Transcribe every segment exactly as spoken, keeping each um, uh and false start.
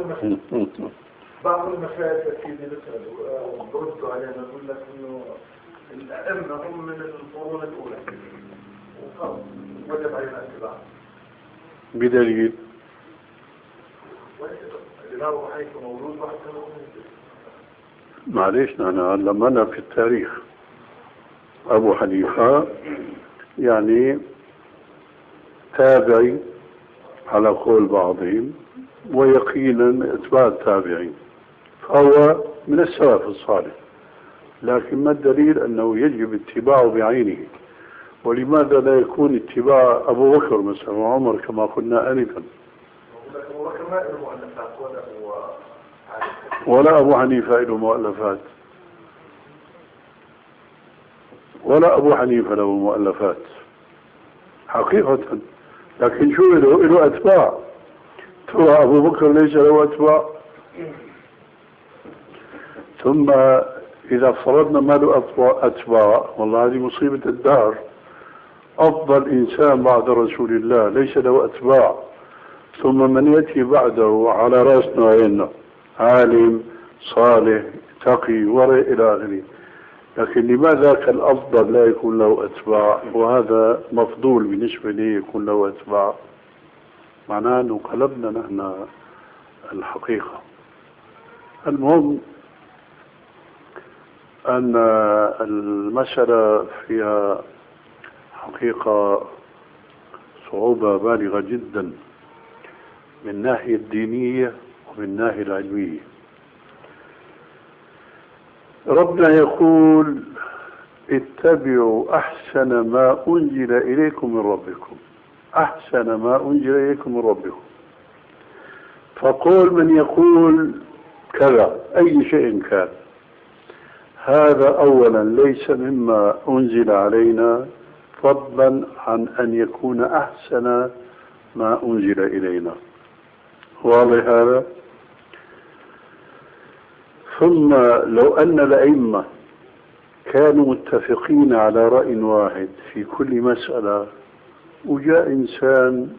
المشايخ بعض المشايخ أكيد بيسألوا بردوا علينا يقول لك إنه الأئمة هم من القرون الأولى وجب علينا اتباعهم. بدليل الإمام أبو حنيفة مولود واحد سنة. معليش نحن علمنا في التاريخ أبو حنيفة يعني تابعي على قول بعضهم ويقينا اتباع التابعين، فهو من السلف الصالح، لكن ما الدليل أنه يجب اتباعه بعينه؟ ولماذا لا يكون اتباع أبو بكر مثلا وعمر كما قلنا آنفا؟ أبو بكر ما له مؤلفات ولا هو ولا أبو حنيفة له مؤلفات، ولا أبو حنيفة له مؤلفات حقيقة، لكن شو له؟ له أتباع. ترى أبو بكر ليس له أتباع؟ ثم إذا فرضنا ما له أتباع، والله هذه مصيبة الدهر. أفضل إنسان بعد رسول الله ليس له أتباع، ثم من يأتي بعده على رأسنا وعيننا عالم صالح تقي ورع إلى آخره، لكن لماذا كالأفضل لا يكون له أتباع وهذا مفضول بالنسبة لي يكون له أتباع؟ معناه أنه قلبنا نحن الحقيقة. المهم أن المسألة فيها حقيقة صعوبة بالغة جدا من الناحية الدينية ومن الناحية العلمية. ربنا يقول اتبعوا أحسن ما أنزل إليكم من ربكم، أحسن ما أنزل إليكم من ربكم. فقول من يقول كذا أي شيء كان، هذا أولا ليس مما أنزل علينا، فضلا عن أن يكون أحسن ما أنزل إلينا. واضح هذا؟ ثم لو أن الأئمة كانوا متفقين على رأي واحد في كل مسألة، وجاء إنسان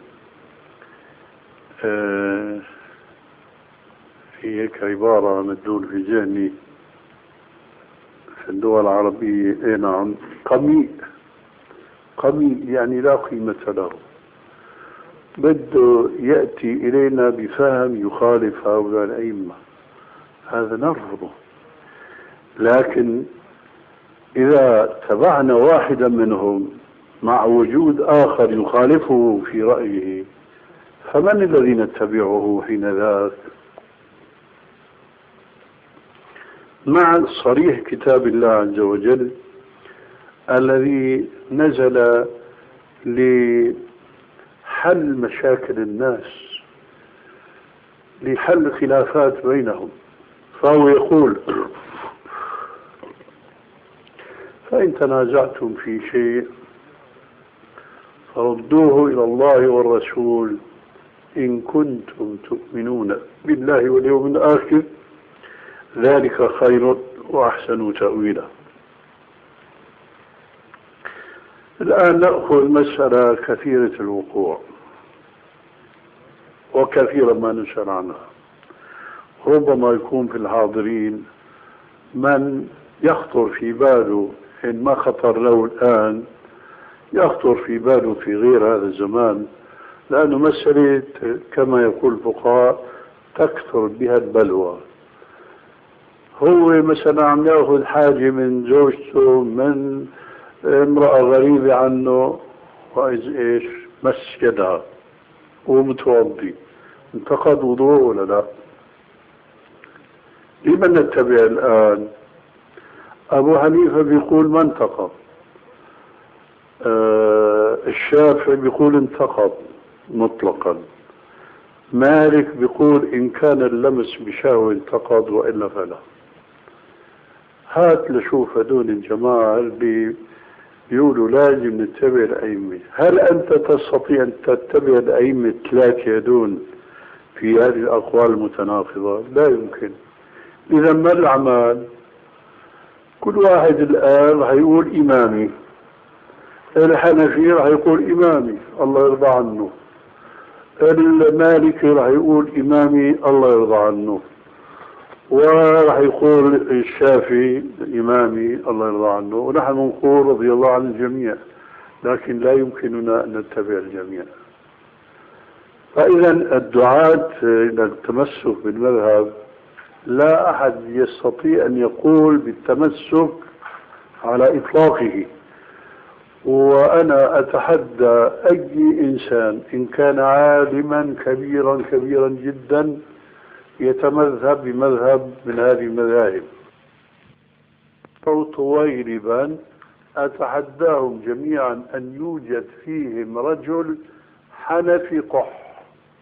آه في هيك عبارة مدلول في ذهني في الدول العربية، اي نعم، قميء قميء يعني لا قيمة له، بده يأتي إلينا بفهم يخالف هؤلاء الأئمة، هذا نرفضه. لكن إذا تبعنا واحدا منهم مع وجود آخر يخالفه في رأيه، فمن الذي نتبعه حين ذاك؟ مع صريح كتاب الله عز وجل الذي نزل لحل مشاكل الناس، لحل خلافات بينهم، فهو يقول فإن تنازعتم في شيء فردوه إلى الله والرسول إن كنتم تؤمنون بالله واليوم الآخر ذلك خير وأحسن تأويلا. الآن نأخذ مسألة كثيرة الوقوع وكثيرا ما نسأل عنها. ربما يكون في الحاضرين من يخطر في باله، إن ما خطر له الآن يخطر في باله في غير هذا الزمان، لأنه مسألة كما يقول الفقهاء تكثر بها البلوى. هو مثلا عم ياخذ حاجة من زوجته من امرأة غريبة عنه، وإذ إيش مس يدها ومتوضي، انتقد وضوء ولا لا؟ لمن نتبع الآن؟ أبو حنيفة بيقول ما انتقض، آه الشافعي بيقول انتقض مطلقا، مالك بيقول إن كان اللمس بشهوة انتقض وإلا فلا. هات لشوف هدول الجماعة اللي بيقولوا لازم نتبع الأئمة، هل أنت تستطيع أن تتبع الأئمة الثلاثة هدول في هذه الأقوال المتناقضة؟ لا يمكن. إذا ما الأعمال؟ كل واحد الآن هيقول إمامي، الحنفي راح يقول إمامي الله يرضى عنه، المالكي راح يقول إمامي الله يرضى عنه، وراح يقول الشافعي إمامي الله يرضى عنه، ونحن نقول رضي الله عن الجميع، لكن لا يمكننا أن نتبع الجميع. فإذا الدعاة إلى التمسك بالمذهب لا أحد يستطيع أن يقول بالتمسك على إطلاقه. وأنا أتحدى أي إنسان إن كان عالما كبيرا كبيرا جدا يتمذهب بمذهب من هذه المذاهب، أو طويلبا، أتحداهم جميعا أن يوجد فيهم رجل حنفي قح،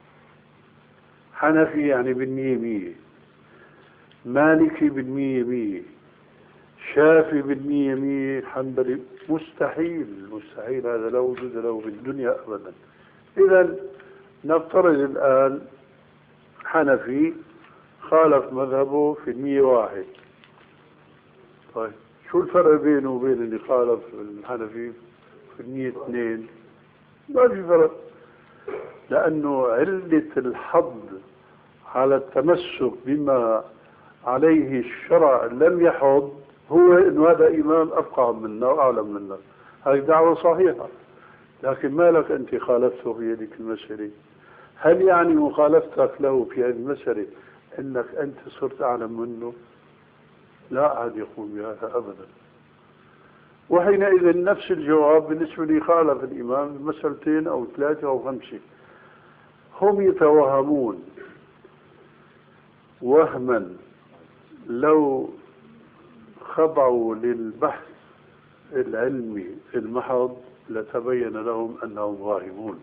حنفي يعني بالمية مية، مالكي بالمية مية، شافي بالمية مية، حنبلي مستحيل، مستحيل، هذا لا وجود له في الدنيا أبدا. إذا نفترض الآن حنفي خالف مذهبه في المية واحد، طيب شو الفرق بينه وبين اللي خالف الحنفي في المية اثنين؟ ما في فرق، لأنه علة الحظ على التمسك بما عليه الشرع لم يحض هو إنه هذا إمام أفقه منا وأعلم منا. هذه دعوة صحيحة، لكن ما لك أنت خالفته في هذه المسألة؟ هل يعني مخالفتك له في هذه المسألة أنك أنت صرت أعلم منه؟ لا أحد يقول بهذا أبدا. وحينئذ نفس الجواب بالنسبة لي خالف الإمام مسألتين أو ثلاثة أو خمسة. هم يتوهمون وهما لو خضعوا للبحث العلمي المحض لتبين لهم أنهم واهمون.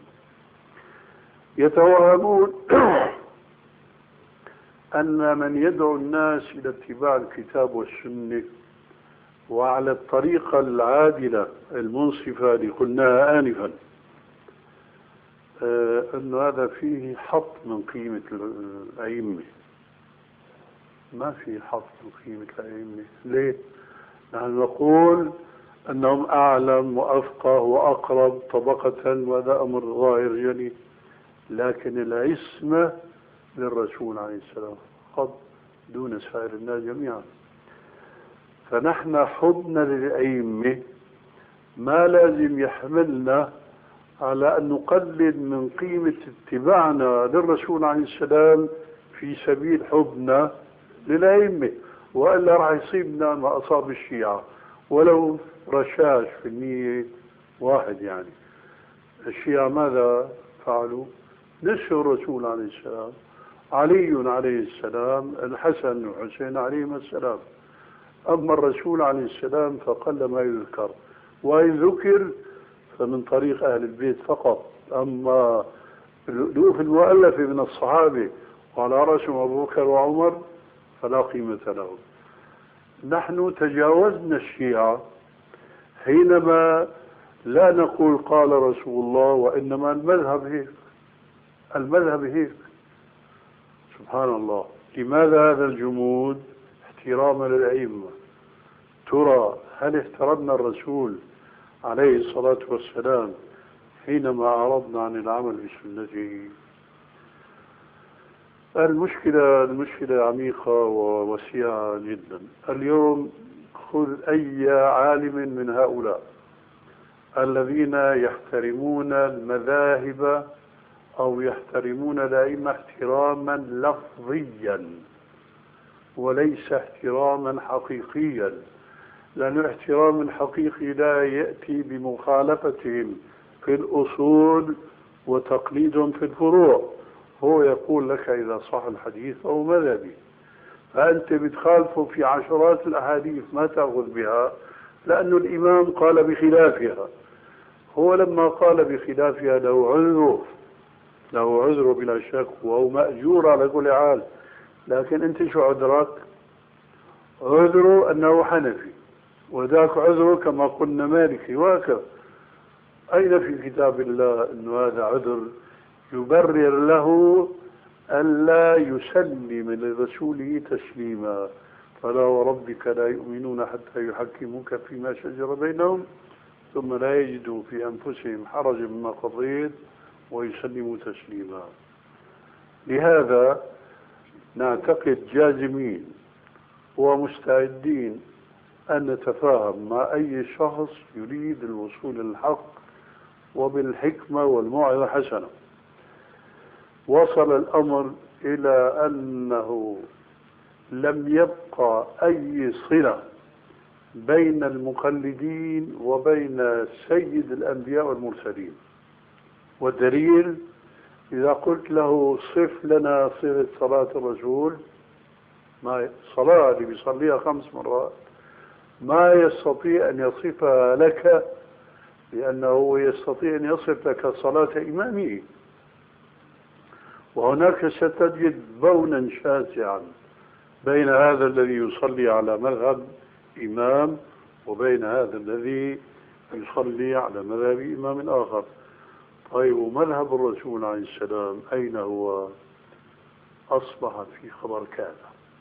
يتوهمون أن من يدعو الناس إلى اتباع الكتاب والسنة وعلى الطريقة العادلة المنصفة اللي قلناها آنفا، آه أن هذا فيه حط من قيمة الأئمة. ما في حط من قيمة الأئمة. ليه؟ نحن نقول أنهم أعلم وأفقه وأقرب طبقة، وهذا أمر ظاهر جلي، لكن العصمة للرسول عليه السلام فقط دون سائر الناس جميعا. فنحن حبنا للأئمة ما لازم يحملنا على أن نقلل من قيمة اتباعنا للرسول عليه السلام في سبيل حبنا للأئمة، وإلا راح يصيبنا ما أصاب الشيعة ولو رشاش في المية واحد. يعني الشيعة ماذا فعلوا؟ نسوا الرسول عليه السلام، علي عليه السلام، الحسن والحسين عليهما السلام. أما الرسول عليه السلام فقل ما يذكر، وإن ذكر فمن طريق أهل البيت فقط. أما الألوف المؤلفة من الصحابة وعلى رأسهم أبو بكر وعمر فلا قيمة لهم. نحن تجاوزنا الشيعة حينما لا نقول قال رسول الله، وإنما المذهب هيك، المذهب هيك. سبحان الله. لماذا هذا الجمود؟ احتراما للأئمة. ترى هل احترمنا الرسول عليه الصلاة والسلام حينما أعرضنا عن العمل بسنته؟ المشكلة المشكلة عميقة ووسيعة جدا. اليوم خذ أي عالم من هؤلاء الذين يحترمون المذاهب أو يحترمون الأئمة احتراما لفظيا وليس احتراما حقيقيا، لأن الاحترام الحقيقي لا يأتي بمخالفتهم في الأصول وتقليدهم في الفروع. هو يقول لك إذا صح الحديث أو مذهبي، فأنت بتخالفه في عشرات الأحاديث ما تأخذ بها لأن الإمام قال بخلافها. هو لما قال بخلافها له عذره، له عذره بلا شك، وهو مأجور على كل حال. لكن أنت شو عذرك؟ عذره أنه حنفي، وذاك عذره كما قلنا مالكي، وهكذا. أين في كتاب الله أن هذا عذر يبرر له ألا يسلم لرسوله تسليما؟ فلا وربك لا يؤمنون حتى يحكموك فيما شجر بينهم ثم لا يجدوا في أنفسهم حرج مما قضيت ويسلموا تسليما. لهذا نعتقد جازمين ومستعدين أن نتفاهم مع أي شخص يريد الوصول للحق وبالحكمة والموعظة الحسنة. وصل الأمر إلى أنه لم يبقى أي صلة بين المقلدين وبين سيد الأنبياء والمرسلين. والدليل إذا قلت له صف لنا صفة صلاة الرسول، ما صلاة اللي بيصليها خمس مرات ما يستطيع أن يصفها لك، لأنه يستطيع أن يصف لك صلاة إمامه. وهناك ستجد بونا شاسعا بين هذا الذي يصلي على مذهب إمام وبين هذا الذي يصلي على مذهب إمام آخر. طيب مذهب الرسول عليه السلام أين هو؟ أصبح في خبر كذا.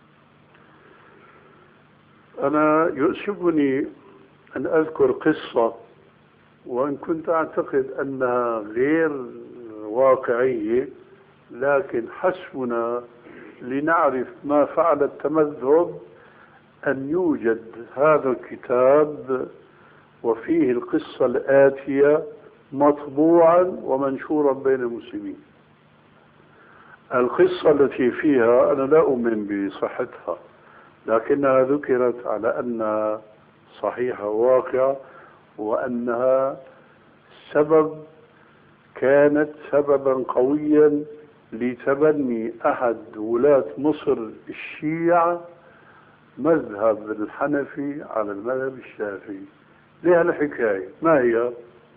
أنا يؤسفني أن أذكر قصة وإن كنت أعتقد أنها غير واقعية، لكن حسبنا لنعرف ما فعل التمذهب أن يوجد هذا الكتاب وفيه القصة الآتية مطبوعا ومنشورا بين المسلمين. القصة التي فيها أنا لا أؤمن بصحتها، لكنها ذكرت على أنها صحيحة وواقعة، وأنها سبب كانت سببا قويا لتبني أحد ولاة مصر الشيعة مذهب الحنفي على المذهب الشافعي. لها الحكاية ما هي؟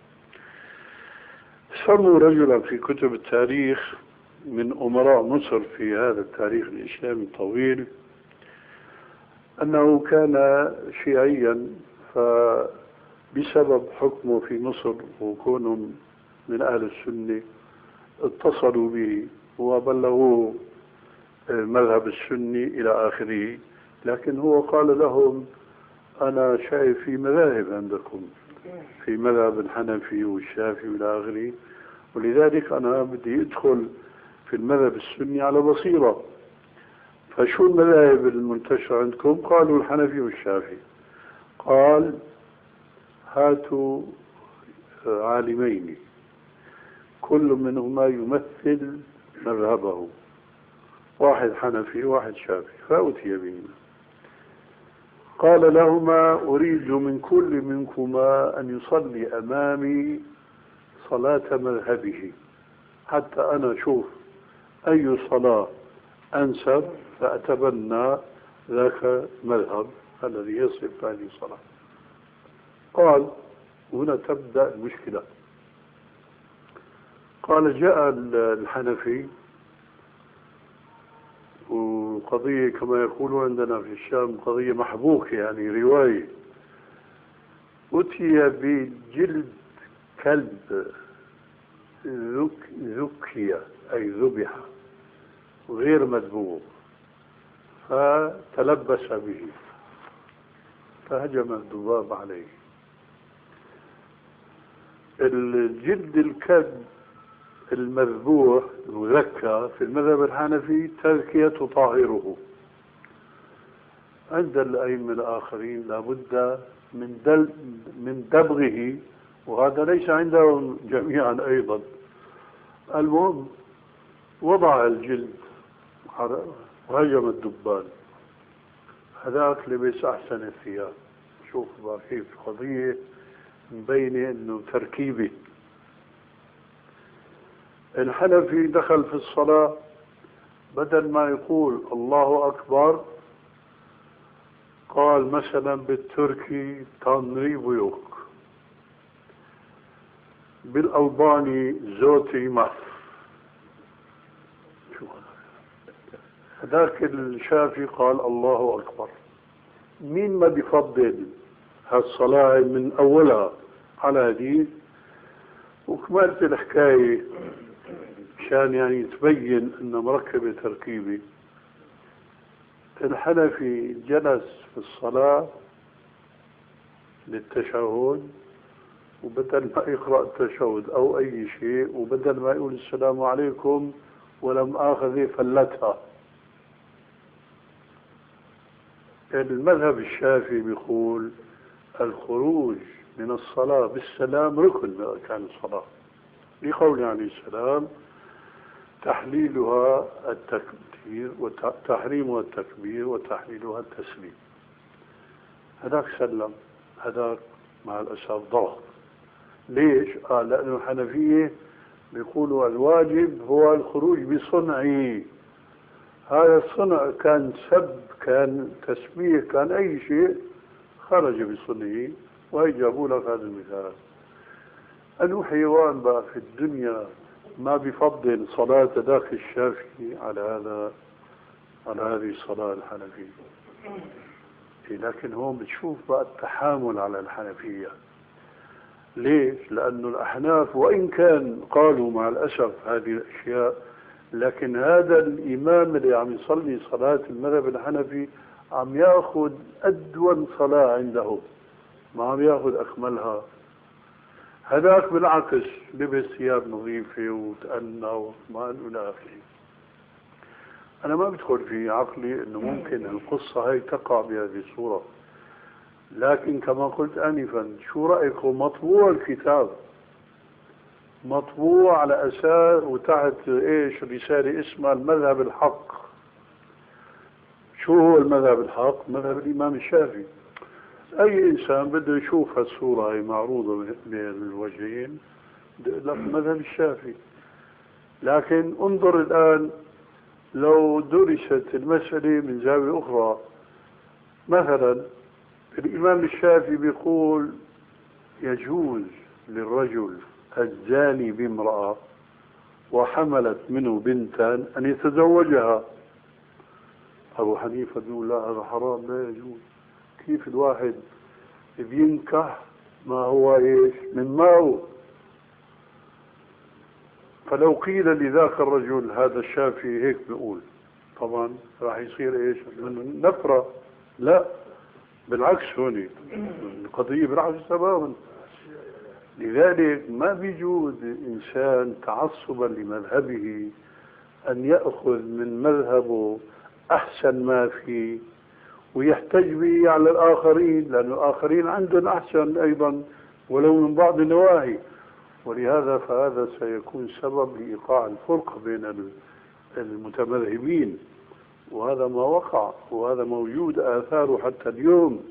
سموا رجلا في كتب التاريخ من أمراء مصر في هذا التاريخ الإسلامي الطويل أنه كان شيعيا، فبسبب حكمه في مصر وكونه من أهل السنة اتصلوا به وبلغوه المذهب السني إلى آخره. لكن هو قال لهم أنا شايف في مذاهب عندكم، في مذهب الحنفي والشافعي إلى آخره، ولذلك أنا بدي أدخل في المذهب السني على بصيرة. فشو المذاهب المنتشرة عندكم؟ قالوا الحنفي والشافعي. قال هاتوا عالمين كل منهما يمثل مذهبه، واحد حنفي واحد شافعي، فأتي بهما. قال لهما أريد من كل منكما أن يصلي أمامي صلاة مذهبه حتى أنا أشوف أي صلاة أنسب فأتبنى ذاك مذهب الذي يصف هذه الصلاة. قال هنا تبدأ المشكلة. قال جاء الحنفي، وقضية كما يقولون عندنا في الشام قضية محبوكة يعني رواية، أتي بجلد كلب ذك ذكية أي ذبح غير مذبوح، فتلبس به فهجم الذباب عليه. الجلد الكلب المذبوح المذكى في المذهب الحنفي تذكية تطهره. عند الأئمة الآخرين لابد من دل من دبغه، وهذا ليس عندهم جميعا أيضا. المهم وضع الجلد وهجم الدبان، هذاك لبس أحسن الثياب. شوف كيف قضية مبينة إنه تركيبي. الحنفي دخل في الصلاة بدل ما يقول الله أكبر قال مثلا بالتركي تنري بيوك، بالألباني زوتي مف. هذاك الشافعي قال الله أكبر. مين ما بيفضل هالصلاة من أولها على هذه؟ وكملت الحكاية عشان يعني تبين انه مركبة تركيبي. الحنفي جلس في الصلاة للتشهد وبدل ما يقرأ التشهد أو أي شيء وبدل ما يقول السلام عليكم ولم آخذ فلتها. المذهب الشافعي بيقول الخروج من الصلاة بالسلام ركن من أركان الصلاة، لقول عليه السلام تحليلها التكبير وتحريمها التكبير وتحليلها التسليم. هذاك سلم، هذاك مع الأسف ضغط. ليش؟ قال لأنه الحنفية بيقولوا الواجب هو الخروج بصنعه. هذا الصنع كان سب، كان تسبيح، كان أي شيء خرج بصنعه. وهي جابوا لك هذا المثال. أنه حيوان بقى في الدنيا ما بيفضل صلاة ذاك الشافعي على هذا، على هذه الصلاة الحنفية. لكن هون بتشوف بقى التحامل على الحنفية. ليش؟ لأنه الأحناف وإن كان قالوا مع الأسف هذه الأشياء، لكن هذا الإمام اللي عم يصلي صلاة المذهب الحنفي عم يأخذ أدون صلاة عندهم، ما عم يأخذ أكملها. هذاك بالعكس لبس ثياب نظيفة وتأنى وما إلى آخره. أنا ما بدخل في عقلي إنه ممكن القصة هي تقع بهذه الصورة، لكن كما قلت آنفا شو رأيكم مطبوع الكتاب، مطبوع على أساس وتحت إيش رسالة اسمها المذهب الحق. شو هو المذهب الحق؟ مذهب الإمام الشافعي. أي إنسان بده يشوف هالصورة هي معروضة بين الوجهين لك مذهب الشافعي. لكن انظر الآن لو درست المسألة من زاوية أخرى، مثلا الإمام الشافعي بيقول يجوز للرجل الزاني بامرأة وحملت منه بنتا أن يتزوجها. أبو حنيفة بيقول لا هذا حرام لا يجوز. كيف الواحد بينكح ما هو إيش من ماو؟ فلو قيل لذاك الرجل هذا الشافعي هيك بيقول طبعا راح يصير إيش من نفرة. لا بالعكس، هوني القضية بالعكس تماما. لذلك ما بيجوز إنسان تعصبا لمذهبه أن يأخذ من مذهبه أحسن ما فيه ويحتج به على الآخرين، لأن الآخرين عندهم أحسن أيضا ولو من بعض النواحي. ولهذا فهذا سيكون سبب لإيقاع الفرقة بين المتمذهبين، وهذا ما وقع وهذا موجود آثاره حتى اليوم.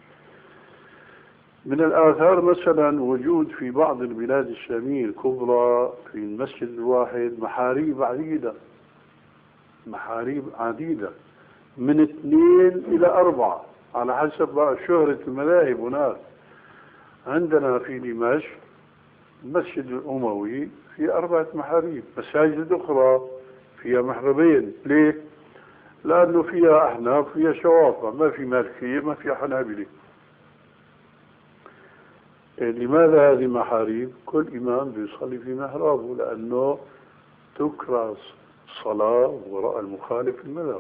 من الآثار مثلا وجود في بعض البلاد الإسلامية الكبرى في المسجد الواحد محاريب عديدة، محاريب عديدة من اثنين إلى أربعة على حسب بقى شهرة المذاهب. هناك عندنا في دمشق المسجد الأموي في أربعة محاريب، مساجد أخرى فيها محربين. ليه؟ لأنه فيها أحناف فيها شوافع، ما في مالكية ما في حنابلة. لماذا هذه محاريب؟ كل إمام بيصلي في محرابه لأنه تكره الصلاة وراء المخالف المذهب.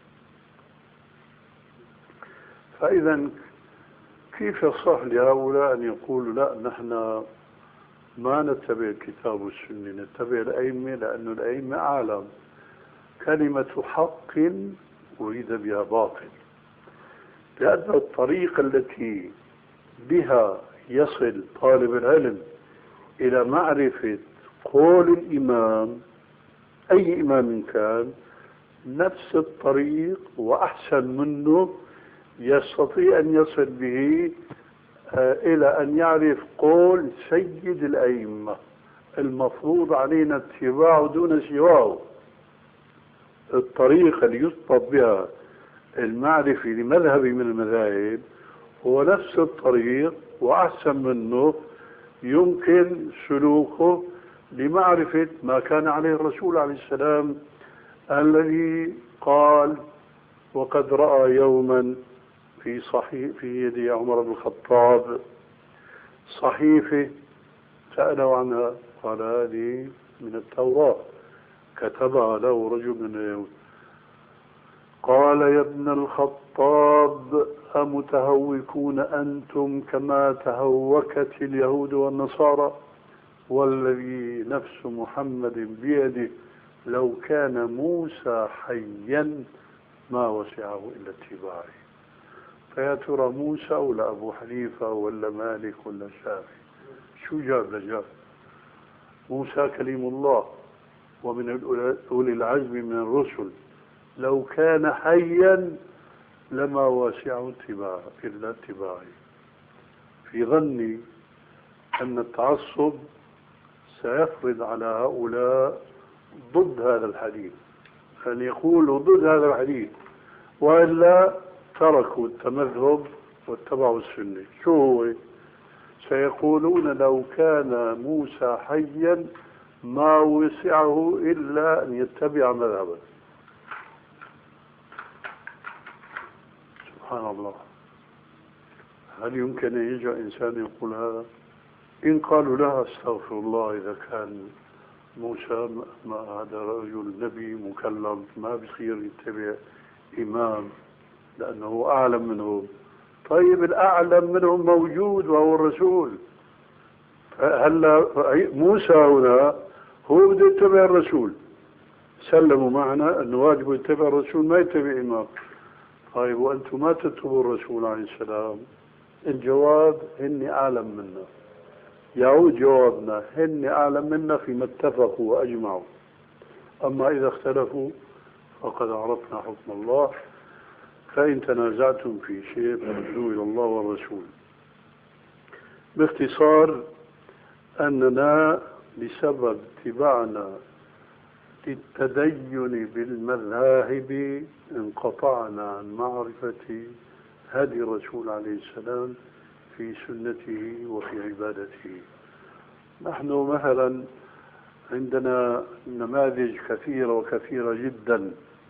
فإذا كيف يصح لهؤلاء أن يقولوا لا نحن ما نتبع الكتاب والسنة نتبع الأئمة، لأن الأئمة أعلم. كلمة حق أريد بها باطل، لأن الطريقة التي بها يصل طالب العلم إلى معرفة قول الإمام أي إمام كان نفس الطريق وأحسن منه يستطيع أن يصل به إلى أن يعرف قول سيد الأئمة المفروض علينا اتباعه دون سواه. الطريقة اللي يطلب بها المعرفة لمذهب من المذاهب هو نفس الطريق وأحسن منه يمكن سلوكه لمعرفة ما كان عليه الرسول عليه السلام الذي قال وقد رأى يوما في صحيح في يد عمر بن الخطاب صحيفة سألوا عنها قال هذه من التوراة كتبها له رجل من اليهود. قال قال يا ابن الخطاب أمتهوكون أنتم كما تهوكت اليهود والنصارى والذي نفس محمد بيده لو كان موسى حيا ما وسعه إلا اتباعي. فيا ترى موسى ولا أبو حنيفة ولا مالك ولا الشافعي؟ شو جاب لجاب؟ موسى كليم الله ومن أولي العزم من الرسل، لو كان حيا لما وسعه اتباع إلا اتباعي. في ظني أن التعصب سيفرض على هؤلاء ضد هذا الحديث، أن يقولوا ضد هذا الحديث، وإلا تركوا التمذهب واتبعوا السنة. شو هو؟ سيقولون لو كان موسى حيا ما وسعه إلا أن يتبع مذهبه. سبحان الله، هل يمكن أن يجي إنسان يقول هذا؟ إن قالوا لا استغفر الله، إذا كان موسى ما هذا رجل نبي مكلم ما بصير يتبع إمام لأنه أعلم منهم. طيب الأعلم منهم موجود وهو الرسول. هلا موسى هنا هو بده يتبع الرسول، سلموا معنا أنه واجب يتبع الرسول ما يتبع إمام. طيب وأنتم ما تتبعوا الرسول عليه السلام؟ الجواب إني أعلم منا. يعود جوابنا هن أعلم منا فيما اتفقوا وأجمعوا، أما إذا اختلفوا فقد عرفنا حكم الله. فإن تنازعتم في شيء فردوه إلى الله والرسول. باختصار أننا بسبب اتباعنا للتدين بالمذاهب انقطعنا عن معرفة هدي الرسول عليه السلام في سنته وفي عبادته. نحن مثلا عندنا نماذج كثيرة وكثيرة جدا،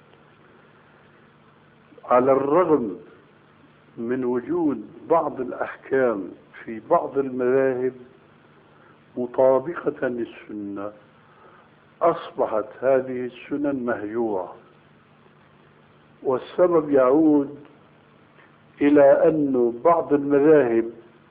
على الرغم من وجود بعض الأحكام في بعض المذاهب مطابقة للسنة، أصبحت هذه السنن مهجورة. والسبب يعود إلى أن بعض المذاهب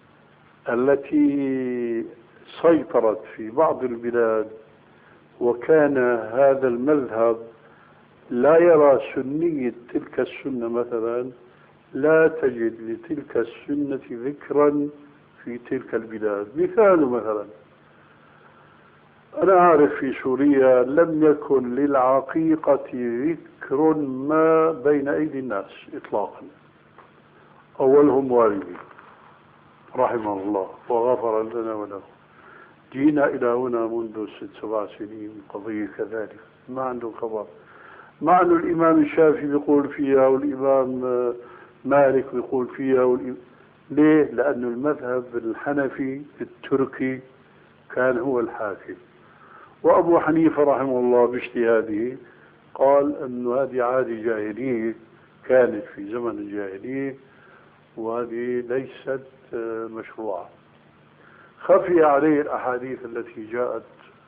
التي سيطرت في بعض البلاد وكان هذا المذهب لا يرى سنية تلك السنة، مثلا لا تجد لتلك السنة ذكرا في تلك البلاد. مثال مثلا أنا أعرف في سوريا لم يكن للعقيقة ذكر ما بين أيدي الناس إطلاقا، أولهم والدي رحمه الله وغفر لنا وله. جينا إلى هنا منذ ست سبع سنين قضية كذلك ما عنده خبر، مع أن الإمام الشافعي بيقول فيها والإمام مالك بيقول فيها والإمام. ليه؟ لأن المذهب الحنفي التركي كان هو الحاكم، وأبو حنيفة رحمه الله باجتهاده قال أن هذه عادة جاهلية كانت في زمن الجاهلية وهذه ليست مشروعة. خفي عليه الأحاديث التي جاءت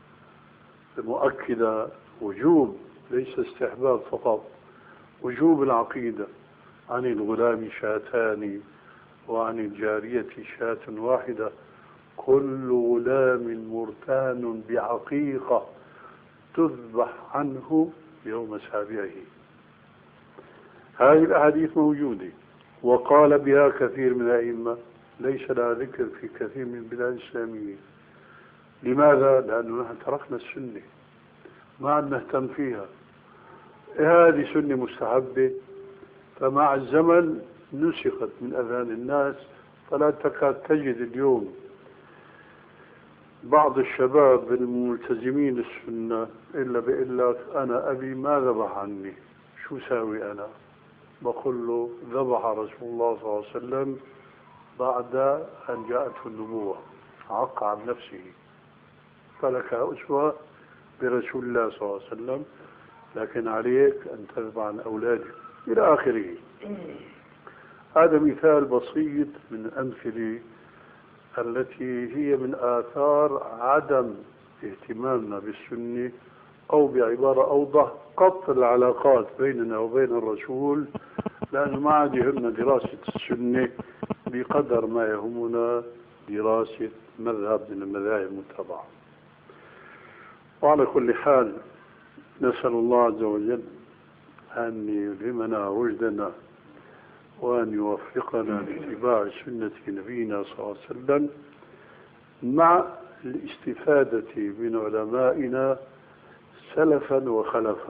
مؤكدة وجوب، ليس استحباب فقط، وجوب العقيدة عن الغلام شاتان وعن الجارية شاة واحدة، كل غلام مرتهن بعقيقة تذبح عنه يوم سابعه. هذه الأحاديث موجودة وقال بها كثير من الأئمة، ليس لها ذكر في كثير من البلاد الإسلامية. لماذا؟ لأنه نحن تركنا السنة ما عاد نهتم فيها. هذه سنة مستحبة، فمع الزمن نسخت من أذهان الناس، فلا تكاد تجد اليوم بعض الشباب الملتزمين السنة إلا بيقول لك أنا أبي ما ذبح عني، شو ساوي أنا؟ بقول له ذبح رسول الله صلى الله عليه وسلم بعد أن جاءته النبوة، عق عن نفسه، فلك أسوة برسول الله صلى الله عليه وسلم، لكن عليك أن تذبح عن أولادك إلى آخره. هذا مثال بسيط من الأمثلة التي هي من آثار عدم اهتمامنا بالسنة أو بعبارة أوضح قطع العلاقات بيننا وبين الرسول، لأنه ما عاد يهمنا دراسة السنة بقدر ما يهمنا دراسة مذهب من المذاهب المتبعة. وعلى كل حال نسأل الله عز وجل أن يلهمنا رشدنا وأن يوفقنا لاتباع سنة نبينا صلى الله عليه وسلم مع الاستفادة من علمائنا سلفا وخلفا.